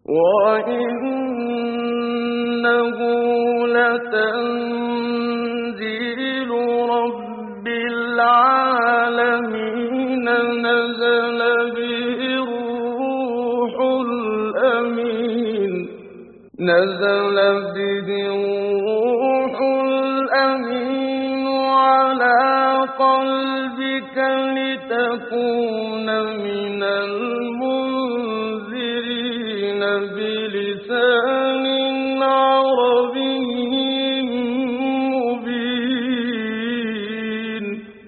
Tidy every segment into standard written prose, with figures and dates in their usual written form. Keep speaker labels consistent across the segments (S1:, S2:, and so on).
S1: وإنه لتنزيل رب العالمين نزل به الروح الأمين على قلبك لتكون من المنذرين بلسان عربي مبين.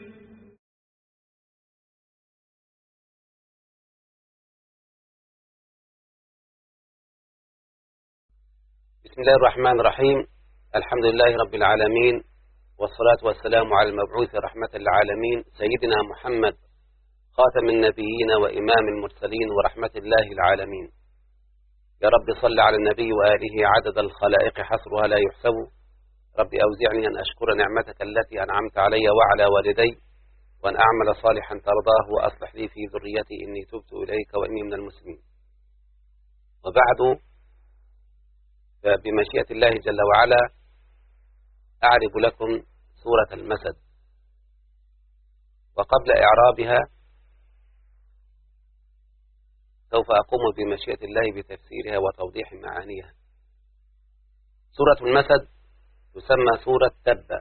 S2: بسم الله الرحمن الرحيم. الحمد لله رب العالمين، والصلاة والسلام على المبعوث رحمة للعالمين سيدنا محمد خاتم النبيين وإمام المرسلين ورحمة الله العالمين. يا رب صل على النبي وآله عدد الخلائق حصرها لا يحسب. رب أوزعني أن أشكر نعمتك التي أنعمت علي وعلى والدي، وأن أعمل صالحا ترضاه وأصلح لي في ذريتي إني تبت إليك وإني من المسلمين. وبعد، بمشيئة الله جل وعلا أعرض لكم سورة المسد، وقبل إعرابها سوف أقوم بمشيئة الله بتفسيرها وتوضيح معانيها. سورة المسد تسمى سورة تبّ،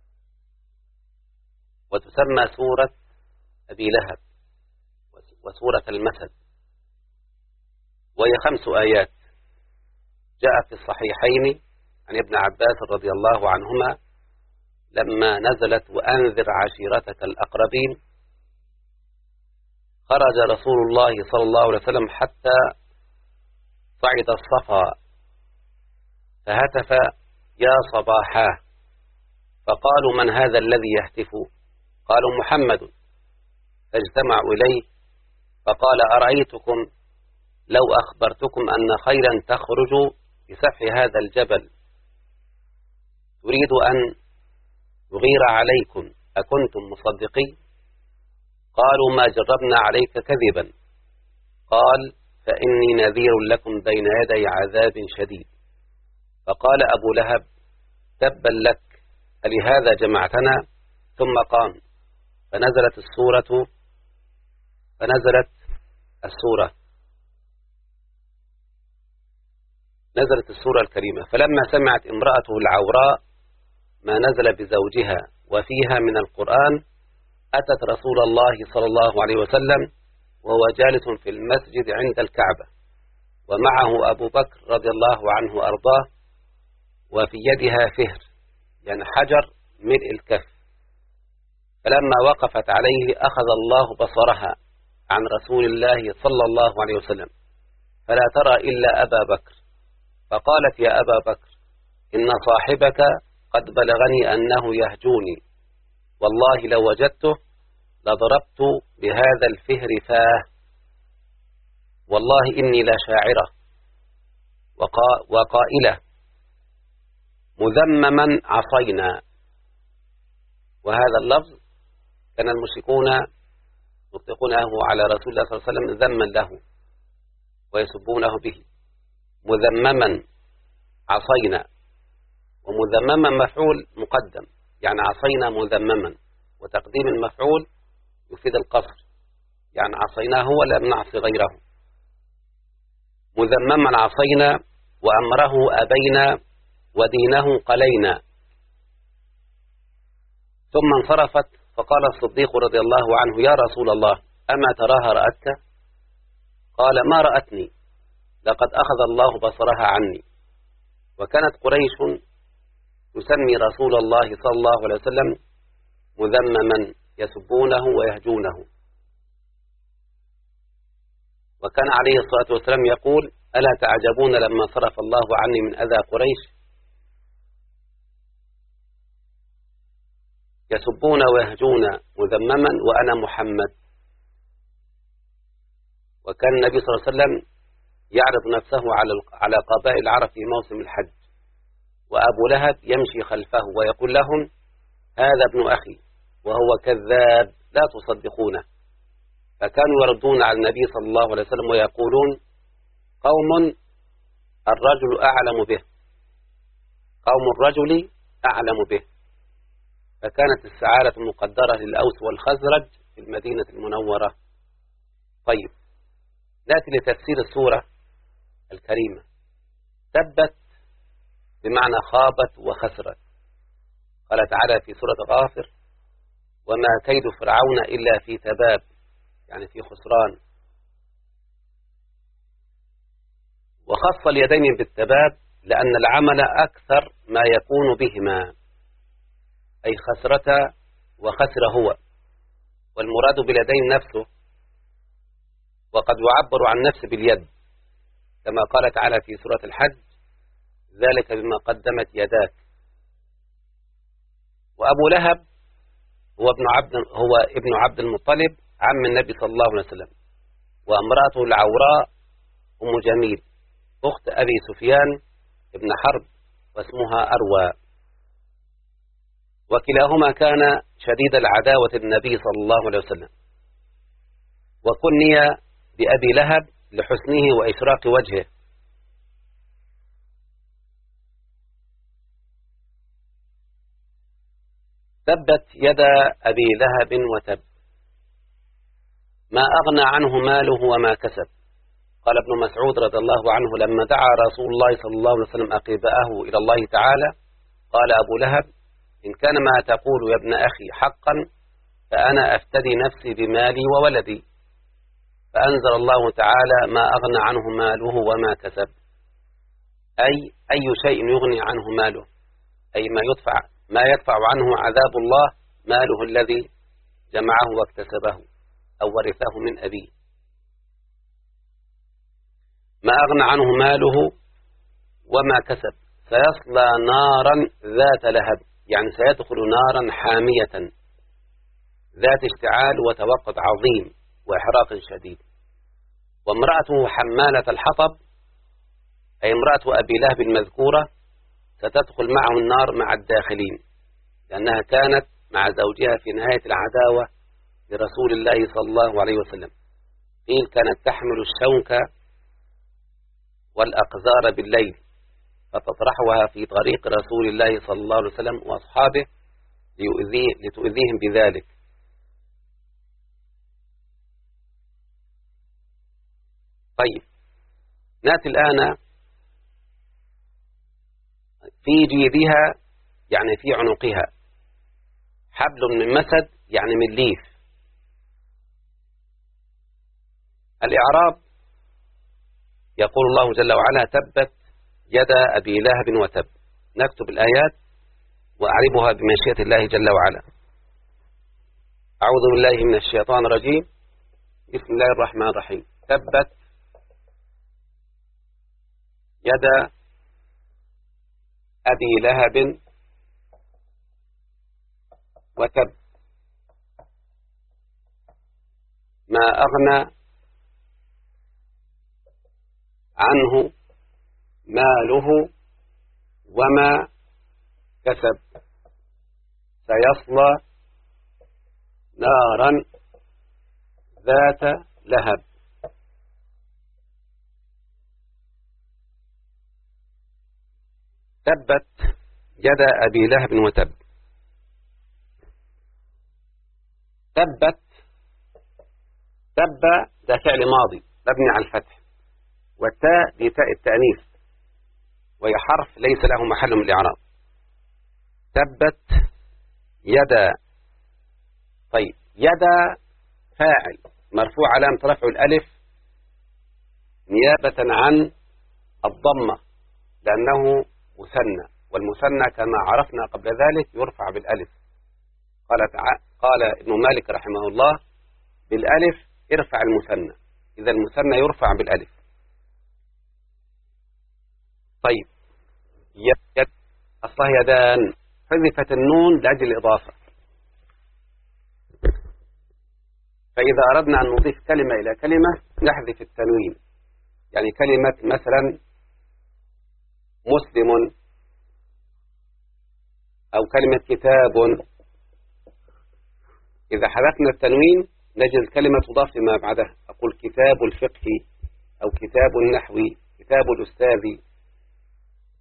S2: وتسمى سورة أبي لهب، وسورة المسد، وهي 5 آيات. جاء في الصحيحين عن ابن عباس رضي الله عنهما لما نزلت وأنذر عشيرتك الأقربين، خرج رسول الله صلى الله عليه وسلم حتى صعد الصفا فهتف يا صباحا، فقالوا من هذا الذي يهتف؟ قالوا محمد، فاجتمعوا إليه فقال أرأيتكم لو أخبرتكم أن خيلا تخرج بسفح هذا الجبل تريد أن يغير عليكم أكنتم مصدقين؟ قالوا ما جربنا عليك كذبا. قال فإني نذير لكم بين يدي عذاب شديد. فقال أبو لهب تبا لك، ألهذا جمعتنا؟ ثم قام فنزلت السورة الكريمة. فلما سمعت امرأته العوراء ما نزل بزوجها وفيها من القرآن أتت رسول الله صلى الله عليه وسلم وهو جالس في المسجد عند الكعبة، ومعه أبو بكر رضي الله عنه أرضاه، وفي يدها فهر، يعني حجر ملء الكف. فلما وقفت عليه أخذ الله بصرها عن رسول الله صلى الله عليه وسلم فلا ترى إلا أبا بكر. فقالت يا أبا بكر إن صاحبك قد بلغني أنه يهجوني، والله لو وجدته لضربت بهذا الفهر فاه، والله إني لشاعرة وقائلة مذمما عصينا. وهذا اللفظ كان المشركون يطلقونه على رسول الله صلى الله عليه وسلم ذما له ويسبونه به. مذمما عصينا، ومذمما مفعول مقدم، يعني عصينا مذمما، وتقديم المفعول يفيد القصر، يعني عصيناه ولم نعصي غيره. مذمما عصينا وأمره أبينا ودينه قلينا. ثم انصرفت فقال الصديق رضي الله عنه يا رسول الله أما تراها رأتك؟ قال ما رأتني، لقد أخذ الله بصرها عني. وكانت قريش تسمي رسول الله صلى الله عليه وسلم مذمما، يسبونه ويهجونه. وكان عليه الصلاة والسلام يقول ألا تعجبون لما صرف الله عني من أذى قريش؟ يسبون ويهجون مذمما وأنا محمد. وكان النبي صلى الله عليه وسلم يعرض نفسه على قبائل العرب في موسم الحج، وأبو لهب يمشي خلفه ويقول لهم هذا ابن أخي وهو كذاب لا تصدقونه. فكانوا يردون على النبي صلى الله عليه وسلم ويقولون قوم الرجل أعلم به، قوم الرجل أعلم به، فكانت السعادة المقدرة للأوس والخزرج في المدينة المنورة. طيب، نأتي لتفسير السورة الكريمة. تبت بمعنى خابت وخسرت. قال تعالى في سورة غافر: وما كيد فرعون إلا في تباب، يعني في خسران. وخص اليدين بالتباب لأن العمل أكثر ما يكون بهما، أي خسرة وخسر هو، والمراد باليدين نفسه، وقد يعبر عن نفس باليد كما قال تعالى في سورة الحج: ذلك بما قدمت يداك. وأبو لهب هو ابن عبد المطلب عم النبي صلى الله عليه وسلم، وامرأته العوراء أم جميل أخت أبي سفيان ابن حرب واسمها أروى، وكلاهما كان شديد العداوة للنبي صلى الله عليه وسلم، وكني بأبي لهب لحسنه وإشراق وجهه. تبت يدا أبي لهب وتب، ما أغنى عنه ماله وما كسب. قال ابن مسعود رضي الله عنه: لما دعا رسول الله صلى الله عليه وسلم أقرباءه إلى الله تعالى قال أبو لهب: إن كان ما تقول يا ابن أخي حقا فأنا أفتدي نفسي بمالي وولدي. فأنزل الله تعالى: ما أغنى عنه ماله وما كسب، أي شيء يغني عنه ماله، أي ما يدفع عنه عذاب الله ماله الذي جمعه واكتسبه أو ورثه من أبيه. ما أغنى عنه ماله وما كسب، سيصلى نارا ذات لهب، يعني سيدخل نارا حامية ذات اشتعال وتوقد عظيم وإحراق شديد. وامرأته حمالة الحطب، أي امرأة أبي لهب المذكورة، ستدخل معه النار مع الداخلين، لأنها كانت مع زوجها في نهاية العداوة لرسول الله صلى الله عليه وسلم. قيل كانت تحمل الشوك والأقذار بالليل فتطرحها في طريق رسول الله صلى الله عليه وسلم وأصحابه لتؤذيهم بذلك. طيب، نأتي الآن في جيدها، يعني في عنقها، حبل من مسد، يعني من ليف. الإعراب: يقول الله جل وعلا: تبت يدا أبي لهب وتب. نكتب الآيات وأعربها بمشيئة الله جل وعلا. أعوذ بالله من الشيطان الرجيم. بسم الله الرحمن الرحيم. تبت يدا أبي لهب وتب، ما أغنى عنه ماله وما كسب، سيصلى نارا ذات لهب. تبت يدا أبي لهب وتب. تبت، تب ده فعل ماضي مبني على الفتح، والتاء دي تاء التأنيث، وهي حرف ليس له محل من الإعراب. تبت يدا. طيب، يدا فاعل مرفوع علامة رفعه الألف نيابة عن الضمة لأنه مثنى، والمثنى كما عرفنا قبل ذلك يرفع بالألف. قال ابن مالك رحمه الله: بالألف ارفع المثنى، إذا المثنى يرفع بالألف. طيب، يد أصلها يدان، حذفت النون لأجل الإضافة. فإذا أردنا أن نضيف كلمة إلى كلمة نحذف التنوين، يعني كلمة مثلا مسلم أو كلمة كتاب، إذا حذفنا التنوين نجد الكلمة تضاف لما بعدها. أقول كتاب الفقه أو كتاب النحو، كتاب الأستاذ،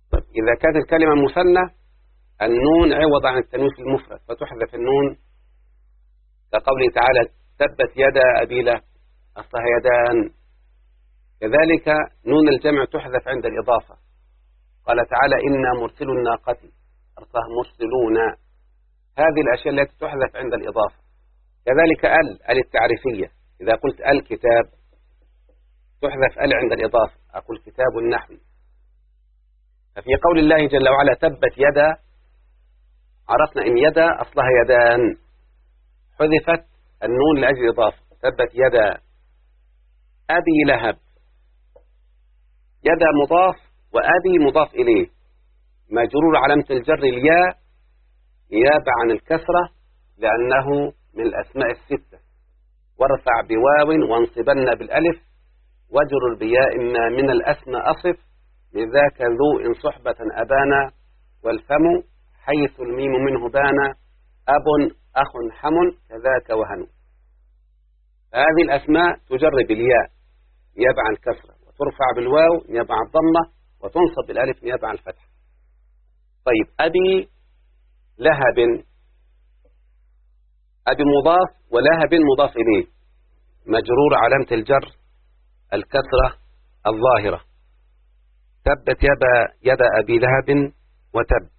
S2: طيب إذا كانت الكلمة مثنى النون عوض عن التنوين في المفرد فتحذف النون، كقوله تعالى تبت يدا أبي لهب أصلها يدان. كذلك نون الجمع تحذف عند الإضافة، قال تعالى إنا مرسل الناقة أصلها مرسلون. هذه الأشياء التي تحذف عند الإضافة. كذلك ال التعريفية، إذا قلت الكتاب تحذف عند الإضافة، أقول كتاب النحو. ففي قول الله جل وعلا تبت يدا عرفنا إن يدا أصلها يدان، حذفت النون لأجل الإضافة. تبت يدا أبي لهب، يدا مضاف وأبي مضاف إليه، مجرور علامة الجر الياء نيابة عن الكسرة لأنه من الأسماء الستة، وارفع بواو وانصبن بالألف واجرر بياء ما من الأسماء أصف، لذاك ذو إن صحبة أبانا، والفم حيث الميم منه بانا، أب أخ حم كذاك وهن. هذه الأسماء تجر بالياء نيابة عن الكسرة، وترفع بالواو نيابة عن الضمة، وتنصب بالألف نيابة عن الفتح. طيب أبي لهب، أبي مضاف ولهب مضاف إليه، مجرور علامة الجر الكسرة الظاهرة. تبت يد أبي لهب وتب.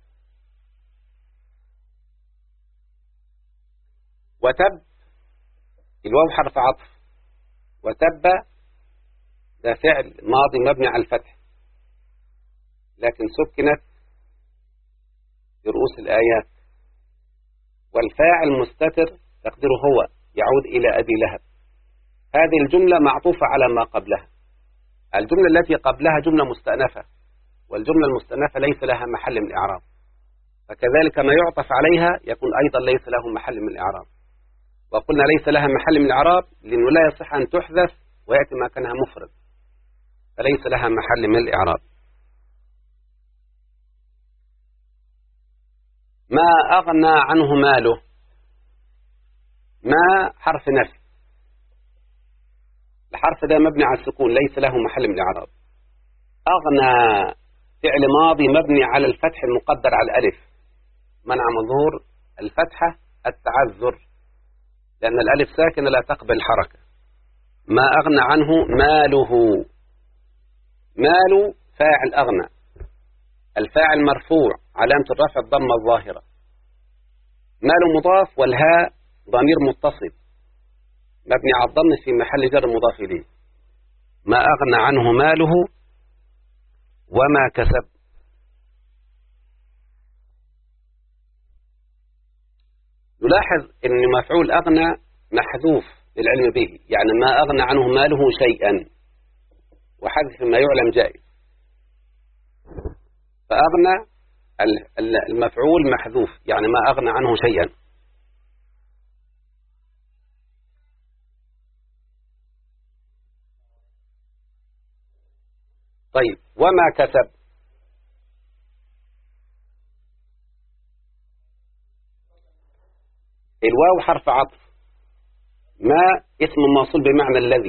S2: وتب الواو حرف عطف، وتب ده فعل ماضي مبني على الفتح لكن سكنت في رؤوس الآيات، والفاعل مستتر تقديره هو يعود إلى أبي لهب. هذه الجملة معطوفة على ما قبلها. الجملة التي قبلها جملة مستأنفة، والجملة المستأنفة ليس لها محل من الإعراب، فكذلك ما يعطف عليها يكون أيضا ليس له محل من الإعراب. وقلنا ليس لها محل من الإعراب لأنه لا يصح أن تحذف ويأتي مكانها مفرد، فليس لها محل من الإعراب. ما أغنى عنه ماله، ما حرف نفي، الحرف ده مبني على السكون ليس له محل من الإعراب. أغنى فعل ماضي مبني على الفتح المقدر على الألف، منع من ظهور الفتحة التعذر لأن الألف ساكنة لا تقبل حركة. ما أغنى عنه ماله، مال فاعل أغنى، الفاعل مرفوع علامة الرفع الضمة الظاهرة، مال مضاف والهاء ضمير متصل مبني على الضم في محل جر مضاف إليه. ما أغنى عنه ماله وما كسب. نلاحظ أن مفعول أغنى محذوف للعلم به، يعني ما أغنى عنه ماله شيئا، وحذف ما يعلم جائز. فأغنى المفعول محذوف يعني ما أغنى عنه شيئا. طيب وما كسب، الواو حرف عطف، ما اسم موصول بمعنى الذي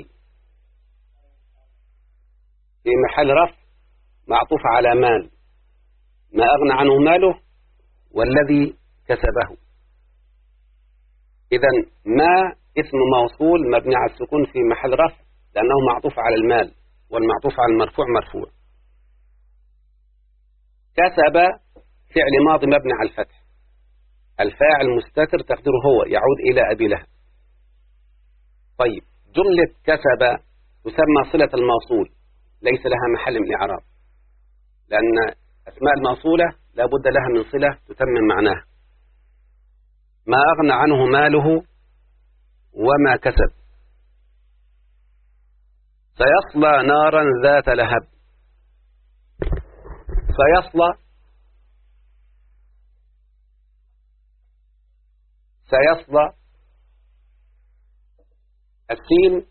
S2: في محل رفع معطوف على مال، ما أغنى عنه ماله والذي كسبه. إذن ما اسم موصول مبني على السكون في محل رفع لأنه معطوف على المال، والمعطوف على المرفوع مرفوع. كسب فعل ماضي مبني على الفتح، الفاعل مستتر تقديره هو يعود إلى أبي لهب. طيب جملة كسب تسمى صلة الموصول ليس لها محل من الإعراب، لأن أسماء الموصولة لا بد لها من صلة تتمم معناها. ما أغنى عنه ماله وما كسب. سيصلى نارا ذات لهب. سيصلى السين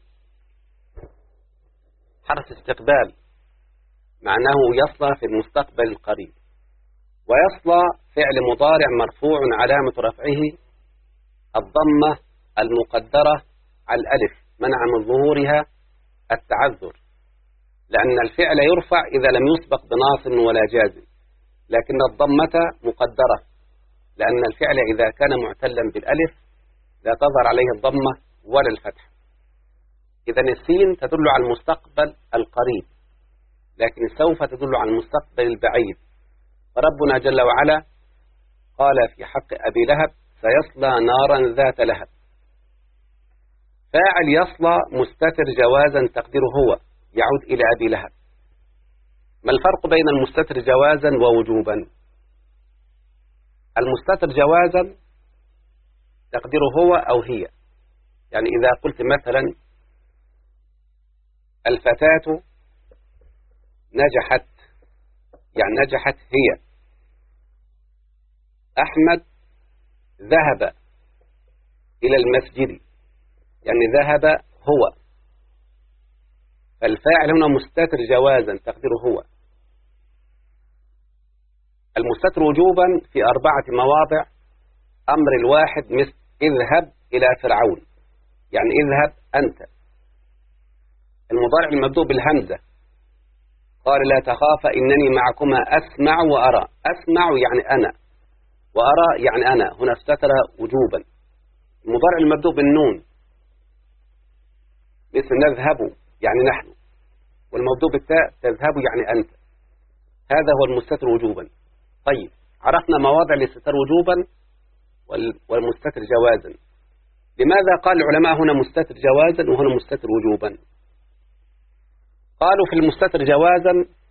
S2: حرف استقبال معناه يصلى في المستقبل القريب، ويصلى فعل مضارع مرفوع علامة رفعه الضمة المقدرة على الألف منع من ظهورها التعذر. لأن الفعل يرفع إذا لم يسبق بناصب ولا جازم، لكن الضمة مقدرة، لأن الفعل إذا كان معتلا بالألف لا تظهر عليه الضمة ولا الفتح. إذا السين تدل على المستقبل القريب، لكن سوف تدل على المستقبل البعيد. فربنا جل وعلا قال في حق أبي لهب سيصلى نارا ذات لهب. فاعل يصلى مستتر جوازا تقديره هو، يعود إلى أبي لهب. ما الفرق بين المستتر جوازا ووجوبا؟ المستتر جوازا تقديره هو أو هي، يعني إذا قلت مثلا الفتاة نجحت، يعني نجحت هي. أحمد ذهب إلى المسجد، يعني ذهب هو. فالفاعل هنا مستتر جوازا تقديره هو. المستتر وجوبا في 4 مواضع. أمر الواحد مثل اذهب إلى فرعون، يعني اذهب أنت. المضارع المبدوء بالهمزة قال لا تخافا إنني معكما أسمع وأرى. أسمع يعني أنا، وأرى يعني أنا، هنا استتر وجوبا. المضارع المبدوء بالنون مثل نذهب يعني نحن، والمبدوء بالتاء تذهب يعني أنت. هذا هو المستتر وجوبا. طيب، عرفنا مواضع الاستتار وجوبا والمستتر جوازا. لماذا قال العلماء هنا مستتر جوازا وهنا مستتر وجوبا؟ قالوا في المستتر جوازا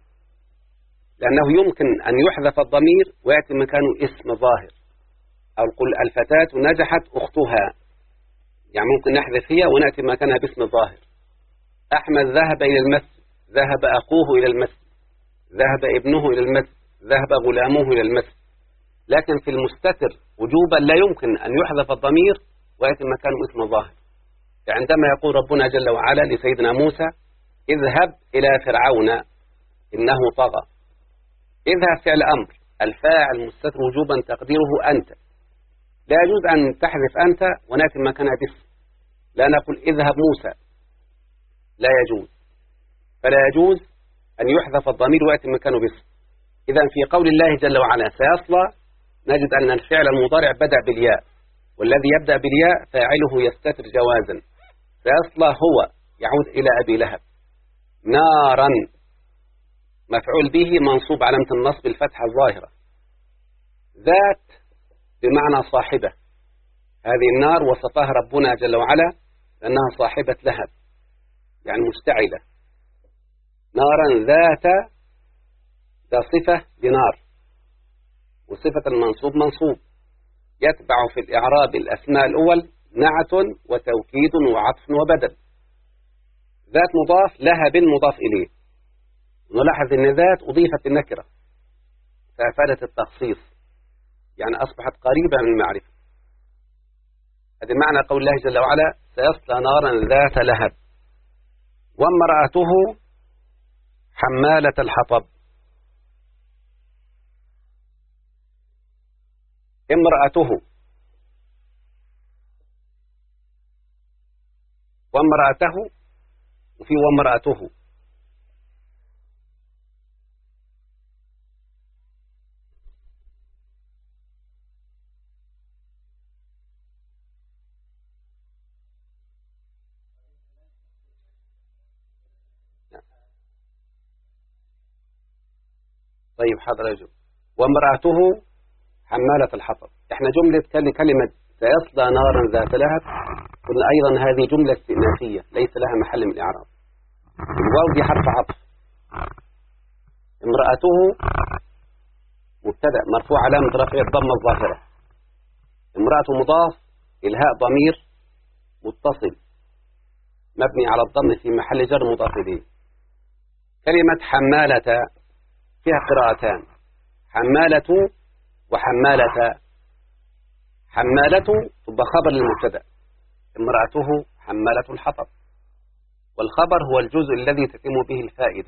S2: لأنه يمكن أن يحذف الضمير ويأتي مكانه اسم ظاهر، أو قل الفتاة نجحت أختها، يعني ممكن نحذف هي ونأتي مكانها باسم ظاهر. أحمد ذهب إلى المسجد، ذهب أخوه إلى المسجد، ذهب ابنه إلى المسجد، ذهب غلامه إلى المسجد. لكن في المستتر وجوبا لا يمكن أن يحذف الضمير ويأتي مكانه اسم ظاهر. عندما يقول ربنا جل وعلا لسيدنا موسى اذهب إلى فرعون إنه طغى، اذهب فعل أمر، الفاعل مستتر وجوبا تقديره أنت. لا يجوز أن تحذف أنت ونأتي مكانها باسم، لا نقول اذهب موسى، لا يجوز. فلا يجوز أن يحذف الضمير ويأتي مكانه باسم. إذا في قول الله جل وعلا سيصلى نجد أن الفعل المضارع بدأ بالياء، والذي يبدأ بالياء فاعله يستتر جوازا. سيصلى هو يعود إلى أبي لهب. نارا مفعول به منصوب علامة النصب الفتحة الظاهرة. ذات بمعنى صاحبة. هذه النار وصفها ربنا جل وعلا أنها صاحبة لهب، يعني مشتعلة. نارا ذات ده صفة لنار، وصفة المنصوب منصوب. يتبع في الإعراب الأسماء الأول نعت وتوكيد وعطف وبدل. ذات مضاف، لهب مضاف إليه. نلاحظ أن ذات أضيفت النكرة فأفادت التخصيص، يعني أصبحت قريبة من المعرفة. هذا معنى قول الله جل وعلا سيصلى نارا ذات لهب. وامرأته حمالة الحطب. امرأته وامرأته وفي وامرأته. طيب حاضر يا جو. وامرأته حمالة الحطب. احنا جملة كلمة سيصلى نارا ذات لهب قلنا أيضا هذه جملة استئنافية ليس لها محل من الإعراب. الواو دي حرف عطف. امرأته مبتدأ مرفوع علامة رفعه الضمة الظاهرة. امرأته مضاف، الهاء ضمير متصل مبني على الضم في محل جر مضاف إليه. كلمة حمالة فيها قراءتان، حمالة وحمالة. حمالة تبقى خبر للمبتدأ، امرأته حمالة الحطب، والخبر هو الجزء الذي تتم به الفائدة.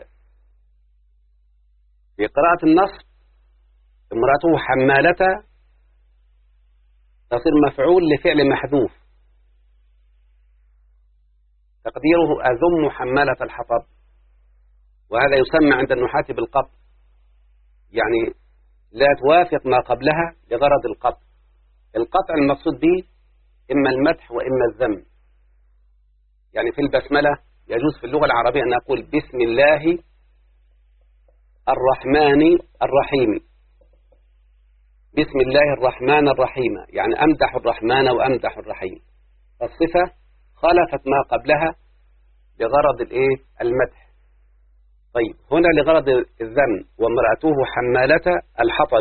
S2: في قراءة النصب امرأته حمالة تصير مفعول لفعل محذوف تقديره أذم حمالة الحطب. وهذا يسمى عند النحاة بالقطع، يعني لا توافق ما قبلها لغرض القطع. القطع المقصود به إما المدح وإما الذم. يعني في البسملة يجوز في اللغة العربية أن أقول بسم الله الرحمن الرحيم، بسم الله الرحمن الرحيم، يعني أمدح الرحمن وأمدح الرحيم. الصفة خالفت ما قبلها لغرض المدح. طيب هنا لغرض الذم، وامرأته حمالة الحطب،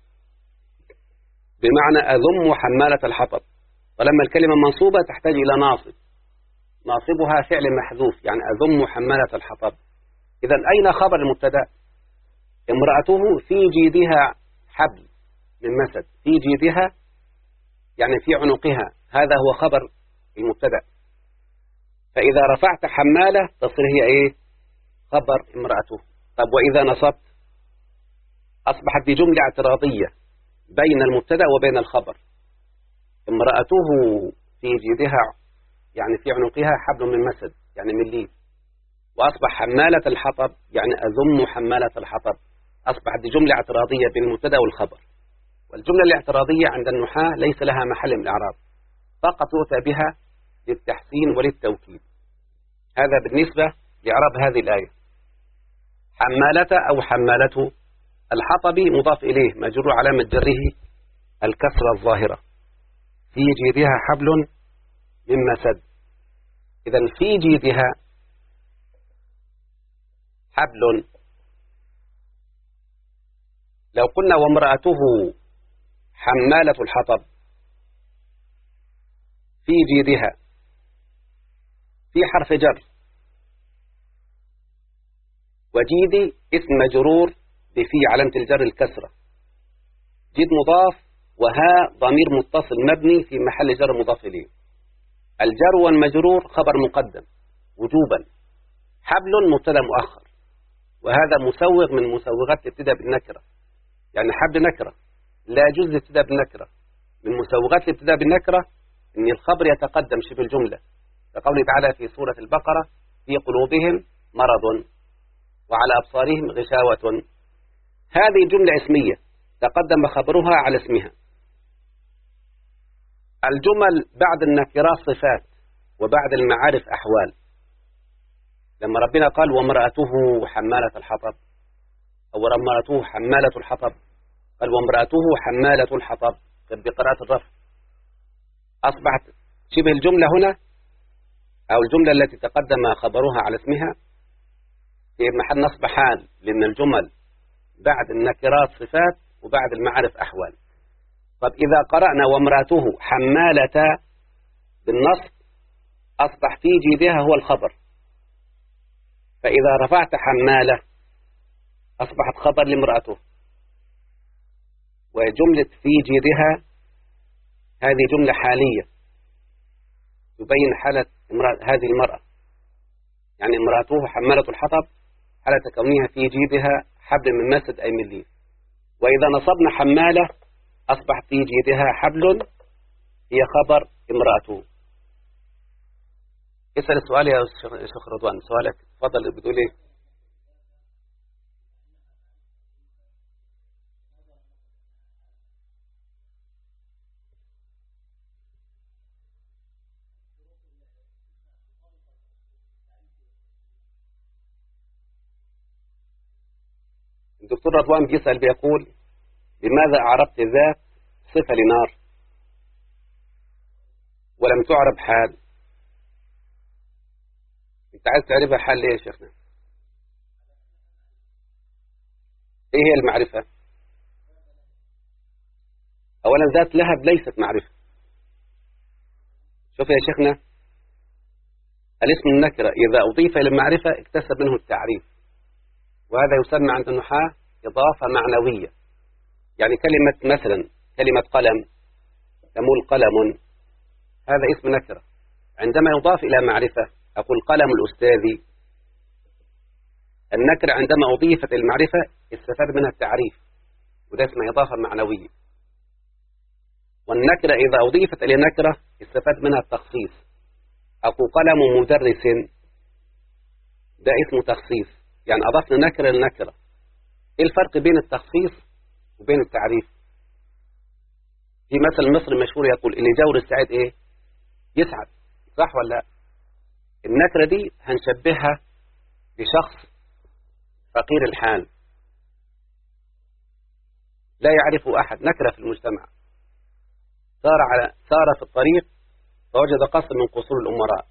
S2: بمعنى أذم حمالة الحطب. ولما الكلمة منصوبة تحتاج إلى ناصب، ناصبها فعل محذوف، يعني أذم حمالة الحطب. إذن أين خبر المبتدأ؟ امرأته في جيدها حبل من مسد، في جيدها يعني في عنقها، هذا هو خبر المبتدأ. فإذا رفعت حمالة تصير هي خبر امرأته. طب وإذا نصبت أصبحت بجملة اعتراضية بين المبتدأ وبين الخبر. امرأته في جيدها يعني في عنقها حبل من مسد، يعني من ليف. وأصبح حمالة الحطب يعني أذم حمالة الحطب. أصبحت بجملة اعتراضية بين المبتدأ والخبر. والجملة الاعتراضية عند النحاة ليس لها محل من الإعراب، فقط يؤتى بها للتحسين وللتوكيد. هذا بالنسبة لإعراب هذه الآية. حمالة أو حمالته، الحطب مضاف إليه مجرور علامة جره الكسرة الظاهرة، في جيدها حبل من مسد. إذن في جيدها حبل. لو قلنا وامرأته حمالة الحطب في جيدها، في حرف جر، وجيدي اسم مجرور بفي علامة الجر الكسرة، جيد مضاف، وها ضمير متصل مبني في محل جر مضاف إليه. الجر والمجرور خبر مقدم وجوبا، حبل مبتدا مؤخر، وهذا مسوغ من مسوغات الابتداء بالنكرة. يعني حبل نكرة لا يجوز الابتداء بالنكرة. من مسوغات الابتداء بالنكرة أن الخبر يتقدم شبه الجملة، كقوله تعالى في سورة البقرة في قلوبهم مرض وعلى أبصارهم غشاوة. هذه جملة اسمية تقدم خبرها على اسمها. الجمل بعد النكرات صفات وبعد المعارف أحوال. لما ربنا قال وامرأته حمالة الحطب، أو امرأته حمالة الحطب، قال وامرأته حمالة الحطب بقراءة الرفع، أصبحت شبه الجملة هنا أو الجملة التي تقدم خبرها على اسمها في محل نصب حال، لأن الجمل بعد النكرات صفات وبعد المعارف أحوال. طب إذا قرأنا وامرأته حمالة بالنصب أصبح في جيدها هو الخبر، فإذا رفعت حمالة أصبحت خبر لامرأته، وجملة في جيدها هذه جملة حالية تبين حالة هذه المرأة. يعني امرأته حمالة الحطب حالة كونها في جيدها حبل من مسد أي من ليف. وإذا نصبنا حمالة أصبحت في جيدها حبل هي خبر امرأته. اسأل السؤال يا شيخ رضوان، سؤالك تفضل. بتقول ايه؟ الدكتور رضوان بيسأل بيقول لماذا أعربت ذات صفة لنار ولم تعرب حال؟ انت عايز تعرفها حال ليه يا شيخنا؟ ايه هي المعرفة؟ اولا ذات لهب ليست معرفة. شوف يا شيخنا، الاسم النكرة اذا اضيف الى المعرفة اكتسب منه التعريف، وهذا يسمى عند النحاة اضافة معنوية. يعني كلمة مثلا كلمة قلم، تمول قلم، هذا اسم نكرة. عندما يضاف إلى معرفة أقول قلم الأستاذ، النكرة عندما أضيفت المعرفة استفاد منها التعريف، وده اسمه إضافة معنوية. والنكرة إذا أضيفت إلى نكرة استفاد منها التخصيص، أقول قلم مدرس، ده اسم تخصيص. يعني أضفنا نكرة لنكرة. إيه الفرق بين التخصيص وبين التعريف؟ في مثل مصري مشهور يقول اللي جور السعيد إيه؟ يسعد. صح ولا لا؟ النكرة دي هنشبهها بشخص فقير الحال لا يعرفه أحد، نكرة في المجتمع، سار في الطريق فوجد قصر من قصور الأمراء،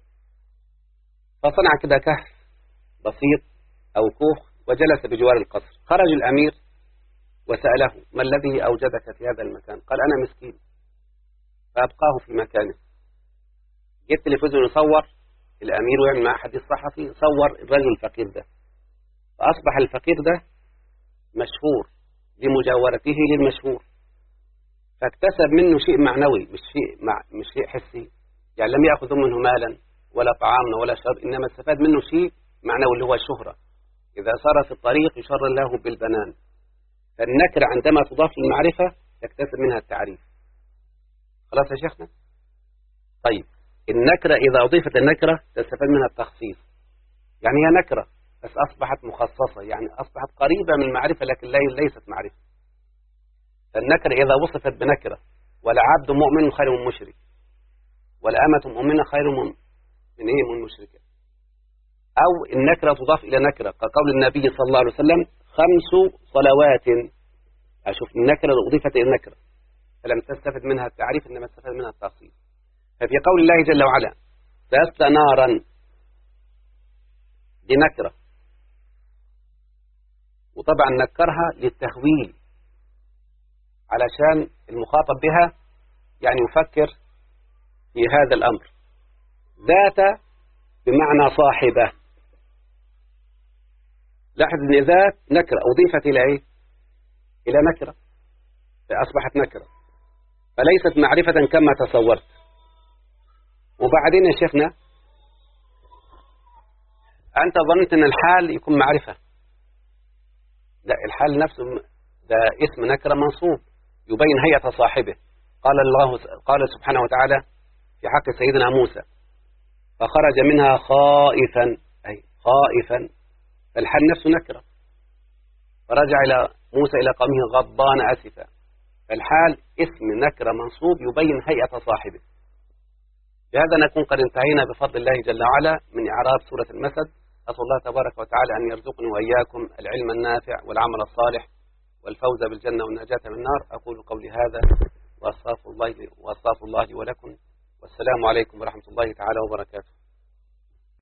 S2: فصنع كده كهف بسيط أو كوخ وجلس بجوار القصر. خرج الأمير وسأله: ما الذي أوجدك في هذا المكان؟ قال: أنا مسكين. فأبقاه في مكانه. جه التلفزيون يصور الأمير ويعمل مع حديث صحفي، صور الرجل الفقير ده، فأصبح الفقير ده مشهور لمجاورته للمشهور، فاكتسب منه شيء معنوي مش شيء حسي. يعني لم يأخذ منه مالا ولا طعاما ولا شرب، إنما استفاد منه شيء معنوي اللي هو الشهرة. إذا سار في الطريق يشر له بالبنان. فالنكرة عندما تضاف للمعرفة تكتسب منها التعريف. خلاص يا شيخنا؟ طيب، النكرة إذا أضيفت النكرة تستفاد منها التخصيص. يعني هي نكرة بس أصبحت مخصصة، يعني أصبحت قريبة من المعرفة لكن ليست معرفة. فالنكرة إذا وصفت بنكرة: ولا عبد مؤمن خير من مشرك، ولا أمة مؤمنة خير من مشركة. أو النكرة تضاف إلى نكرة كقول النبي صلى الله عليه وسلم: 5 صلوات. أشوف النكرة أضيفت إلى النكرة فلم تستفد منها التعريف إنما استفاد منها التخصيص. ففي قول الله جل وعلا: سيصلى نارا، دي نكرة، وطبعا نكرها للتهويل علشان المخاطب بها يعني يفكر في هذا الأمر. ذات بمعنى صاحبة. لاحظ ان ذات نكرة أضيفت إلى إيه؟ إلى نكرة، فأصبحت نكرة فليست معرفة كما تصورت. وبعدين يا شيخنا أنت ظننت أن الحال يكون معرفة. لا، الحال نفسه ده اسم نكرة منصوب يبين هيئة صاحبه. قال سبحانه وتعالى في حق سيدنا موسى: فخرج منها خائفا، أي خائفا، فالحال نفسه نكرة. فرجع إلى موسى إلى قومه غضبان أسفا، فالحال اسم نكرة منصوب يبين هيئة صاحبه. بهذا نكون قد انتهينا بفضل الله جل وعلا من إعراب سورة المسد. أسأل الله تبارك وتعالى أن يرزقني وإياكم العلم النافع والعمل الصالح والفوز بالجنة والنجاة من النار. أقول قولي هذا وأستغفر الله لي ولكم، والسلام عليكم ورحمة الله تعالى وبركاته.